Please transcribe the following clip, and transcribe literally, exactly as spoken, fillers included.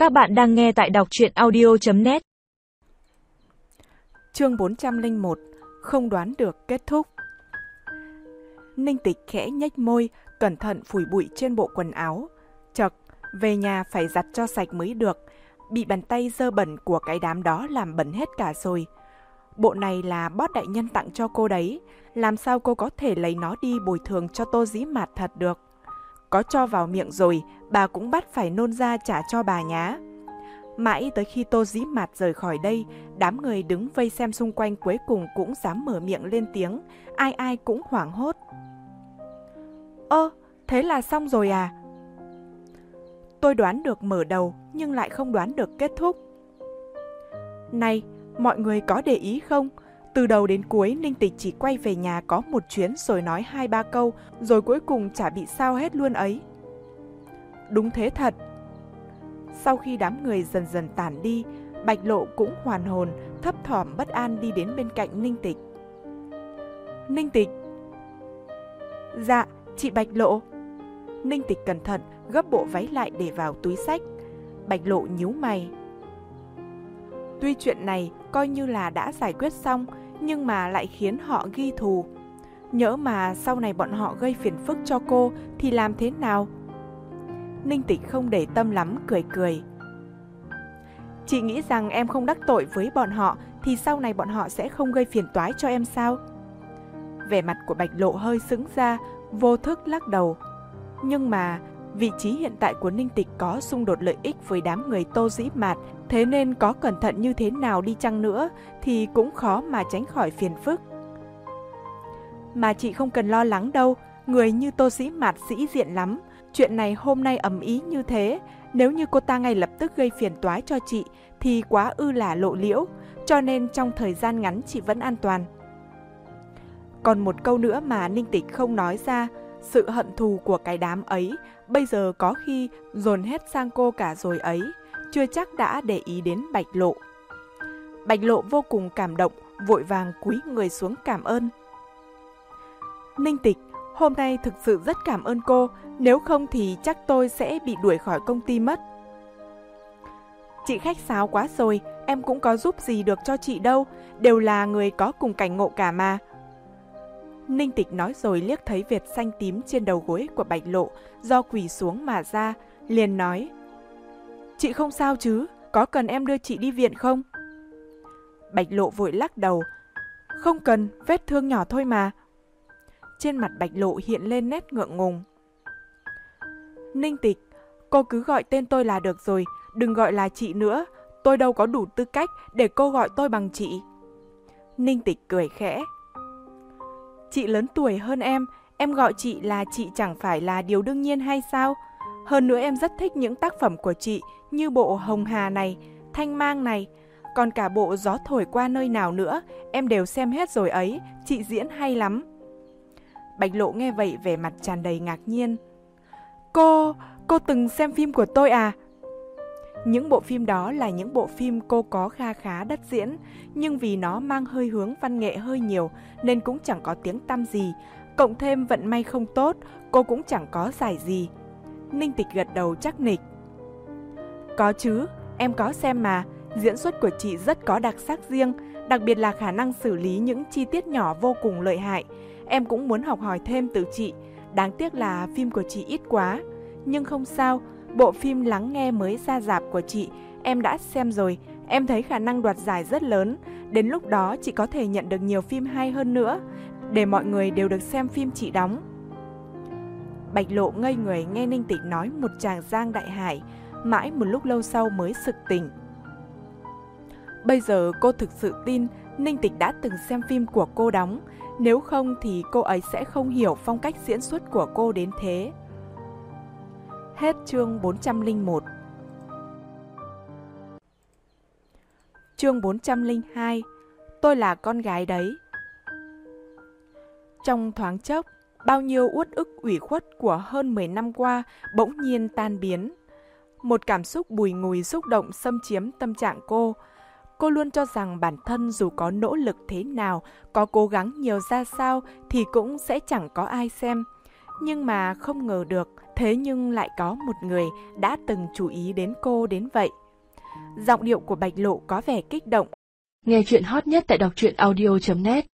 Các bạn đang nghe tại đọc truyện audio chấm net. Chương bốn trăm lẻ một. Không đoán được kết thúc. Ninh Tịch khẽ nhếch môi, cẩn thận phủi bụi trên bộ quần áo. Chậc, về nhà phải giặt cho sạch mới được. Bị bàn tay dơ bẩn của cái đám đó làm bẩn hết cả rồi. Bộ này là boss đại nhân tặng cho cô đấy. Làm sao cô có thể lấy nó đi bồi thường cho Tô Dĩ Mạt thật được? Có cho vào miệng rồi, bà cũng bắt phải nôn ra trả cho bà nhá. Mãi tới khi Tô Dĩ Mạt rời khỏi đây, đám người đứng vây xem xung quanh cuối cùng cũng dám mở miệng lên tiếng, ai ai cũng hoảng hốt. Ơ, thế là xong rồi à? Tôi đoán được mở đầu, nhưng lại không đoán được kết thúc. Này, mọi người có để ý không? Từ đầu đến cuối, Ninh Tịch chỉ quay về nhà có một chuyến rồi nói hai ba câu, rồi cuối cùng chả bị sao hết luôn ấy. Đúng thế thật. Sau khi đám người dần dần tản đi, Bạch Lộ cũng hoàn hồn, thấp thỏm bất an đi đến bên cạnh Ninh Tịch. Ninh Tịch. Dạ, chị Bạch Lộ. Ninh Tịch cẩn thận gấp bộ váy lại để vào túi xách. Bạch Lộ nhíu mày. Tuy chuyện này coi như là đã giải quyết xong, nhưng mà lại khiến họ ghi thù. Nhỡ mà sau này bọn họ gây phiền phức cho cô thì làm thế nào? Ninh Tịch không để tâm lắm, cười cười. Chị nghĩ rằng em không đắc tội với bọn họ thì sau này bọn họ sẽ không gây phiền toái cho em sao? Vẻ mặt của Bạch Lộ hơi sững ra, vô thức lắc đầu. Nhưng mà vị trí hiện tại của Ninh Tịch có xung đột lợi ích với đám người Tô Dĩ Mạt, thế nên có cẩn thận như thế nào đi chăng nữa thì cũng khó mà tránh khỏi phiền phức. Mà chị không cần lo lắng đâu, người như Tô Dĩ Mạt sĩ diện lắm. Chuyện này hôm nay ầm ĩ như thế, nếu như cô ta ngay lập tức gây phiền toái cho chị thì quá ư là lộ liễu, cho nên trong thời gian ngắn chị vẫn an toàn. Còn một câu nữa mà Ninh Tịch không nói ra, sự hận thù của cái đám ấy bây giờ có khi dồn hết sang cô cả rồi ấy, chưa chắc đã để ý đến Bạch Lộ. Bạch Lộ vô cùng cảm động, vội vàng cúi người xuống cảm ơn. Ninh Tịch, hôm nay thực sự rất cảm ơn cô, nếu không thì chắc tôi sẽ bị đuổi khỏi công ty mất. Chị khách sáo quá rồi, em cũng có giúp gì được cho chị đâu, đều là người có cùng cảnh ngộ cả mà. Ninh Tịch nói rồi liếc thấy vệt xanh tím trên đầu gối của Bạch Lộ do quỳ xuống mà ra, liền nói. Chị không sao chứ, có cần em đưa chị đi viện không? Bạch Lộ vội lắc đầu. Không cần, vết thương nhỏ thôi mà. Trên mặt Bạch Lộ hiện lên nét ngượng ngùng. Ninh Tịch, cô cứ gọi tên tôi là được rồi, đừng gọi là chị nữa, tôi đâu có đủ tư cách để cô gọi tôi bằng chị. Ninh Tịch cười khẽ. Chị lớn tuổi hơn em, em gọi chị là chị chẳng phải là điều đương nhiên hay sao? Hơn nữa em rất thích những tác phẩm của chị như bộ Hồng Hà này, Thanh Mang này, còn cả bộ Gió Thổi Qua Nơi Nào nữa, em đều xem hết rồi ấy, chị diễn hay lắm. Bạch Lộ nghe vậy vẻ mặt tràn đầy ngạc nhiên. Cô, cô từng xem phim của tôi à? Những bộ phim đó là những bộ phim cô có kha khá đất diễn, nhưng vì nó mang hơi hướng văn nghệ hơi nhiều nên cũng chẳng có tiếng tăm gì, cộng thêm vận may không tốt, cô cũng chẳng có giải gì. Ninh Tịch gật đầu chắc nịch. Có chứ, em có xem mà, diễn xuất của chị rất có đặc sắc riêng, đặc biệt là khả năng xử lý những chi tiết nhỏ vô cùng lợi hại. Em cũng muốn học hỏi thêm từ chị, đáng tiếc là phim của chị ít quá. Nhưng không sao, bộ phim Lắng Nghe mới ra rạp của chị, em đã xem rồi, em thấy khả năng đoạt giải rất lớn. Đến lúc đó chị có thể nhận được nhiều phim hay hơn nữa, để mọi người đều được xem phim chị đóng. Bạch Lộ ngây người nghe Ninh Tịch nói một tràng giang đại hải, mãi một lúc lâu sau mới sực tỉnh. Bây giờ cô thực sự tin Ninh Tịch đã từng xem phim của cô đóng, nếu không thì cô ấy sẽ không hiểu phong cách diễn xuất của cô đến thế. Hết chương bốn trăm lẻ một. Chương bốn trăm lẻ hai. Tôi là con gái đấy. Trong thoáng chốc, bao nhiêu uất ức ủy khuất của hơn mười năm qua bỗng nhiên tan biến. Một cảm xúc bùi ngùi xúc động xâm chiếm tâm trạng cô. Cô luôn cho rằng bản thân dù có nỗ lực thế nào, có cố gắng nhiều ra sao thì cũng sẽ chẳng có ai xem. Nhưng mà không ngờ được, thế Thế nhưng lại có một người đã từng chú ý đến cô đến vậy. Giọng điệu của Bạch Lộ có vẻ kích động. Nghe chuyện hot nhất tại đọc truyện audio chấm net